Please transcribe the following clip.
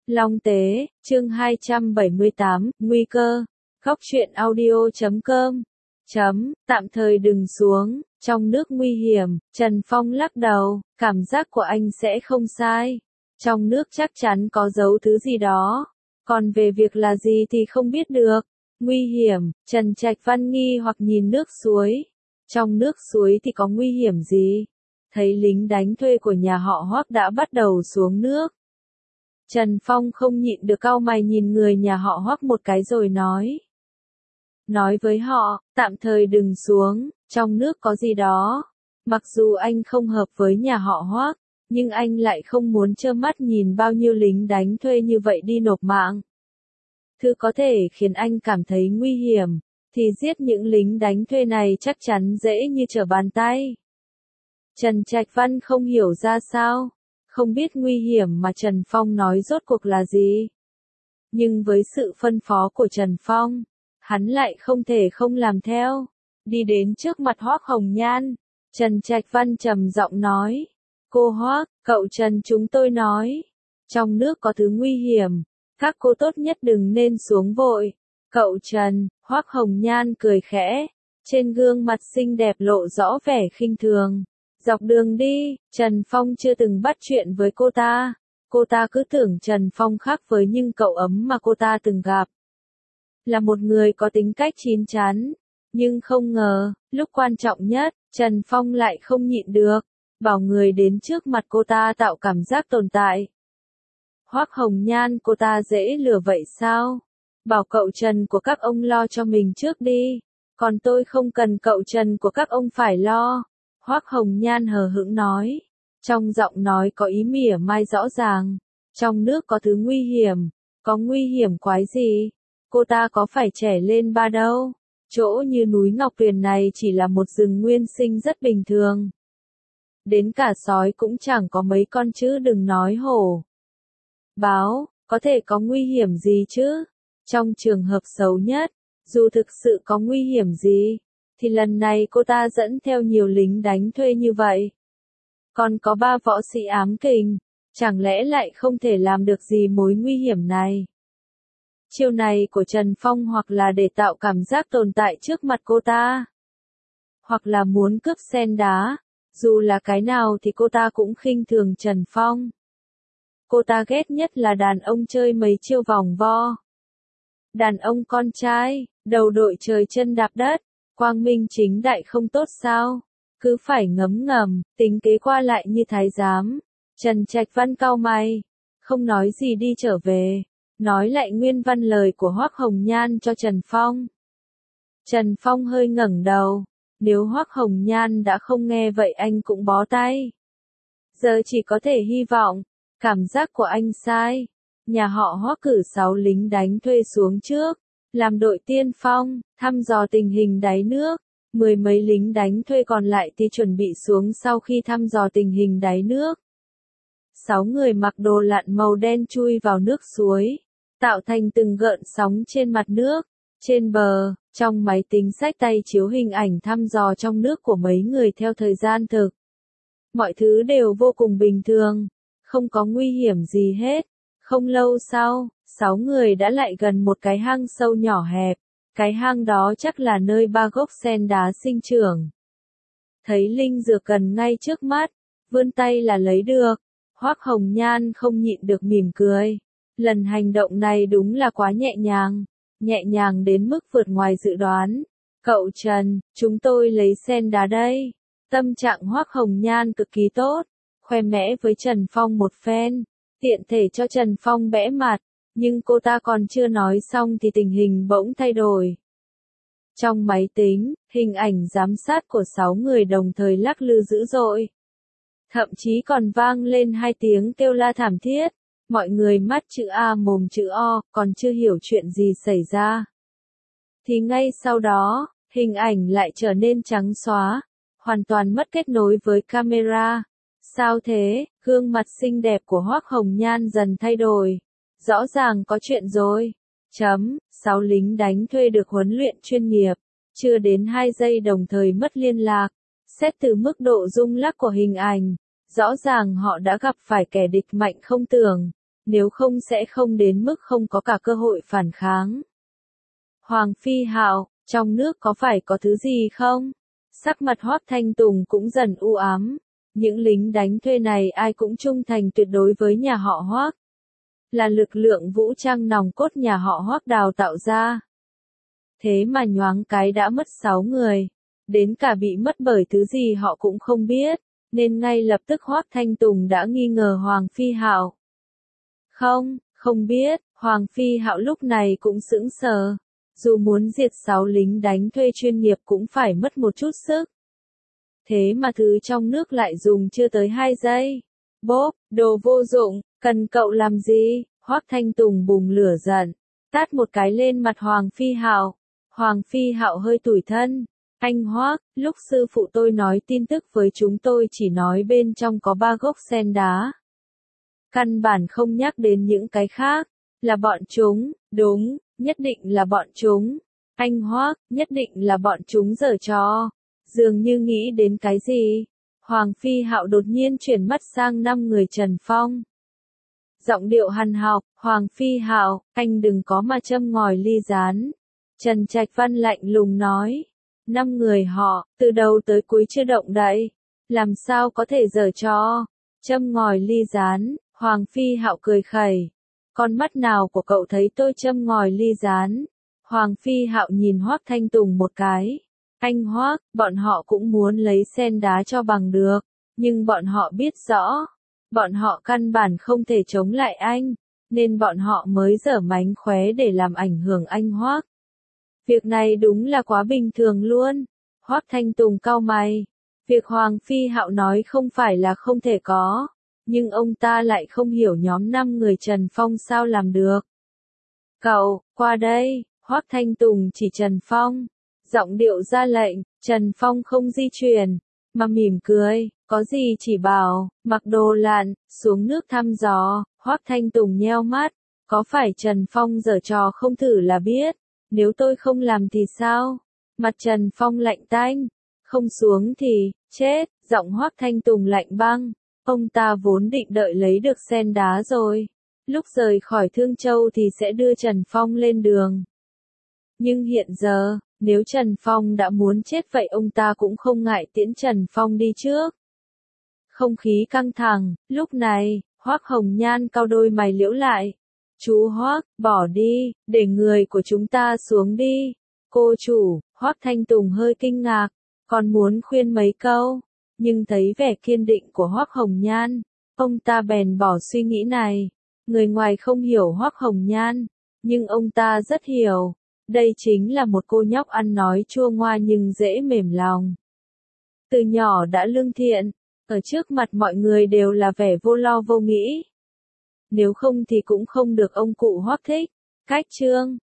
Long Tế, chương 278, Nguy cơ. Góc truyện audio.com. Tạm thời đừng xuống, trong nước nguy hiểm, Trần Phong lắc đầu, cảm giác của anh sẽ không sai. Trong nước chắc chắn có giấu thứ gì đó, còn về việc là gì thì không biết được. Nguy hiểm, Trần Trạch Văn nghi hoặc nhìn nước suối. Trong nước suối thì có nguy hiểm gì? Thấy lính đánh thuê của nhà họ Hoắc đã bắt đầu xuống nước. Trần Phong không nhịn được cau mày nhìn người nhà họ Hoắc một cái rồi nói. Nói với họ, tạm thời đừng xuống, trong nước có gì đó. Mặc dù anh không hợp với nhà họ Hoắc, nhưng anh lại không muốn trơ mắt nhìn bao nhiêu lính đánh thuê như vậy đi nộp mạng. Thứ có thể khiến anh cảm thấy nguy hiểm, thì giết những lính đánh thuê này chắc chắn dễ như trở bàn tay. Trần Trạch Văn không hiểu ra sao, không biết nguy hiểm mà Trần Phong nói rốt cuộc là gì. Nhưng với sự phân phó của Trần Phong, hắn lại không thể không làm theo. Đi đến trước mặt Hoắc Hồng Nhan, Trần Trạch Văn trầm giọng nói. Cô Hoắc, cậu Trần chúng tôi nói. Trong nước có thứ nguy hiểm, các cô tốt nhất đừng nên xuống vội. Cậu Trần, Hoắc Hồng Nhan cười khẽ, trên gương mặt xinh đẹp lộ rõ vẻ khinh thường. Dọc đường đi, Trần Phong chưa từng bắt chuyện với cô ta cứ tưởng Trần Phong khác với những cậu ấm mà cô ta từng gặp. Là một người có tính cách chín chắn, nhưng không ngờ, lúc quan trọng nhất, Trần Phong lại không nhịn được, bảo người đến trước mặt cô ta tạo cảm giác tồn tại. Hoắc Hồng Nhan, cô ta dễ lừa vậy sao? Bảo cậu Trần của các ông lo cho mình trước đi, còn tôi không cần cậu Trần của các ông phải lo. Hoắc Hồng Nhan hờ hững nói, trong giọng nói có ý mỉa mai rõ ràng. Trong nước có thứ nguy hiểm, có nguy hiểm quái gì? Cô ta có phải trẻ lên ba đâu? Chỗ như núi Ngọc Tuyền này chỉ là một rừng nguyên sinh rất bình thường. Đến cả sói cũng chẳng có mấy con chứ đừng nói hổ. Báo, có thể có nguy hiểm gì chứ? Trong trường hợp xấu nhất, dù thực sự có nguy hiểm gì, thì lần này cô ta dẫn theo nhiều lính đánh thuê như vậy. Còn có 3 võ sĩ ám kình, chẳng lẽ lại không thể làm được gì mối nguy hiểm này? Chiêu này của Trần Phong hoặc là để tạo cảm giác tồn tại trước mặt cô ta, hoặc là muốn cướp sen đá, dù là cái nào thì cô ta cũng khinh thường Trần Phong. Cô ta ghét nhất là đàn ông chơi mấy chiêu vòng vo. Đàn ông con trai, đầu đội trời chân đạp đất, quang minh chính đại không tốt sao? Cứ phải ngấm ngầm, tính kế qua lại như thái giám. Trần Trạch Văn cau mày, không nói gì đi trở về, nói lại nguyên văn lời của Hoắc Hồng Nhan cho Trần Phong. Trần Phong hơi ngẩng đầu, nếu Hoắc Hồng Nhan đã không nghe vậy anh cũng bó tay. Giờ chỉ có thể hy vọng, cảm giác của anh sai. Nhà họ Hoắc cử 6 lính đánh thuê xuống trước, làm đội tiên phong, thăm dò tình hình đáy nước. 10 mấy lính đánh thuê còn lại thì chuẩn bị xuống sau khi thăm dò tình hình đáy nước. 6 người mặc đồ lặn màu đen chui vào nước suối, tạo thành từng gợn sóng trên mặt nước. Trên bờ, trong máy tính xách tay chiếu hình ảnh thăm dò trong nước của mấy người theo thời gian thực. Mọi thứ đều vô cùng bình thường, không có nguy hiểm gì hết. Không lâu sau, 6 người đã lại gần một cái hang sâu nhỏ hẹp. Cái hang đó chắc là nơi 3 gốc sen đá sinh trưởng. Thấy linh dược gần ngay trước mắt, vươn tay là lấy được. Hoắc Hồng Nhan không nhịn được mỉm cười. Lần hành động này đúng là quá nhẹ nhàng đến mức vượt ngoài dự đoán. Cậu Trần, chúng tôi lấy sen đá đây. Tâm trạng Hoắc Hồng Nhan cực kỳ tốt, khoe mẽ với Trần Phong một phen, tiện thể cho Trần Phong bẽ mặt. Nhưng cô ta còn chưa nói xong thì tình hình bỗng thay đổi. Trong máy tính, hình ảnh giám sát của 6 người đồng thời lắc lư dữ dội. Thậm chí còn vang lên 2 tiếng kêu la thảm thiết. Mọi người mắt chữ A mồm chữ O, còn chưa hiểu chuyện gì xảy ra. Thì ngay sau đó, hình ảnh lại trở nên trắng xóa, hoàn toàn mất kết nối với camera. Sao thế? Gương mặt xinh đẹp của Hoắc Hồng Nhan dần thay đổi. Rõ ràng có chuyện rồi. 6 lính đánh thuê được huấn luyện chuyên nghiệp, chưa đến 2 giây đồng thời mất liên lạc. Xét từ mức độ rung lắc của hình ảnh, rõ ràng họ đã gặp phải kẻ địch mạnh không tưởng. nếu không sẽ không đến mức không có cả cơ hội phản kháng. Hoàng Phi Hạo, trong nước có phải có thứ gì không? Sắc mặt Hoắc Thanh Tùng cũng dần u ám. Những lính đánh thuê này ai cũng trung thành tuyệt đối với nhà họ Hoắc. Là lực lượng vũ trang nòng cốt nhà họ Hoắc đào tạo ra. Thế mà nhoáng cái đã mất 6 người. Đến cả bị mất bởi thứ gì họ cũng không biết. Nên ngay lập tức Hoắc Thanh Tùng đã nghi ngờ Hoàng Phi Hạo. Không biết, Hoàng Phi Hạo lúc này cũng sững sờ. Dù muốn diệt 6 lính đánh thuê chuyên nghiệp cũng phải mất một chút sức. Thế mà thứ trong nước lại dùng chưa tới 2 giây. Bốp, đồ vô dụng, cần cậu làm gì? Hoắc Thanh Tùng bùng lửa giận, tát một cái lên mặt Hoàng Phi Hạo. Hoàng Phi Hạo hơi tủi thân. Anh Hoắc, lúc sư phụ tôi nói tin tức với chúng tôi chỉ nói bên trong có 3 gốc sen đá. Căn bản không nhắc đến những cái khác. Là bọn chúng, đúng, nhất định là bọn chúng. Anh Hoắc, nhất định là bọn chúng giở trò. Dường như nghĩ đến cái gì. Hoàng Phi Hạo đột nhiên chuyển mắt sang 5 người Trần Phong. Giọng điệu hằn học, Hoàng Phi Hạo, anh đừng có mà châm ngòi ly gián. Trần Trạch Văn lạnh lùng nói. 5 người họ, từ đầu tới cuối chưa động đậy. Làm sao có thể giở trò? Châm ngòi ly gián, Hoàng Phi Hạo cười khẩy. Con mắt nào của cậu thấy tôi châm ngòi ly gián? Hoàng Phi Hạo nhìn Hoắc Thanh Tùng một cái. Anh Hoắc, bọn họ cũng muốn lấy sen đá cho bằng được. Nhưng bọn họ biết rõ. Bọn họ căn bản không thể chống lại anh. Nên bọn họ mới giở mánh khóe để làm ảnh hưởng anh Hoắc. Việc này đúng là quá bình thường luôn. Hoắc Thanh Tùng cau mày. Việc Hoàng Phi Hạo nói không phải là không thể có. Nhưng ông ta lại không hiểu nhóm 5 người Trần Phong sao làm được. Cậu, qua đây, Hoắc Thanh Tùng chỉ Trần Phong. Giọng điệu ra lệnh, Trần Phong không di chuyển, mà mỉm cười, có gì chỉ bảo, mặc đồ lặn, xuống nước thăm dò. Hoắc Thanh Tùng nheo mắt, có phải Trần Phong giở trò không thử là biết, nếu tôi không làm thì sao? Mặt Trần Phong lạnh tanh, không xuống thì, chết, giọng Hoắc Thanh Tùng lạnh băng. Ông ta vốn định đợi lấy được sen đá rồi. Lúc rời khỏi Thương Châu thì sẽ đưa Trần Phong lên đường. Nhưng hiện giờ, nếu Trần Phong đã muốn chết vậy ông ta cũng không ngại tiễn Trần Phong đi trước. Không khí căng thẳng, lúc này, Hoắc Hồng Nhan cau đôi mày liễu lại. Chú Hoắc, bỏ đi, để người của chúng ta xuống đi. Cô chủ, Hoắc Thanh Tùng hơi kinh ngạc, còn muốn khuyên mấy câu. Nhưng thấy vẻ kiên định của Hoắc Hồng Nhan, ông ta bèn bỏ suy nghĩ này. Người ngoài không hiểu Hoắc Hồng Nhan, nhưng ông ta rất hiểu. Đây chính là một cô nhóc ăn nói chua ngoa nhưng dễ mềm lòng. Từ nhỏ đã lương thiện, ở trước mặt mọi người đều là vẻ vô lo vô nghĩ. Nếu không thì cũng không được ông cụ Hoắc thích. Cách chương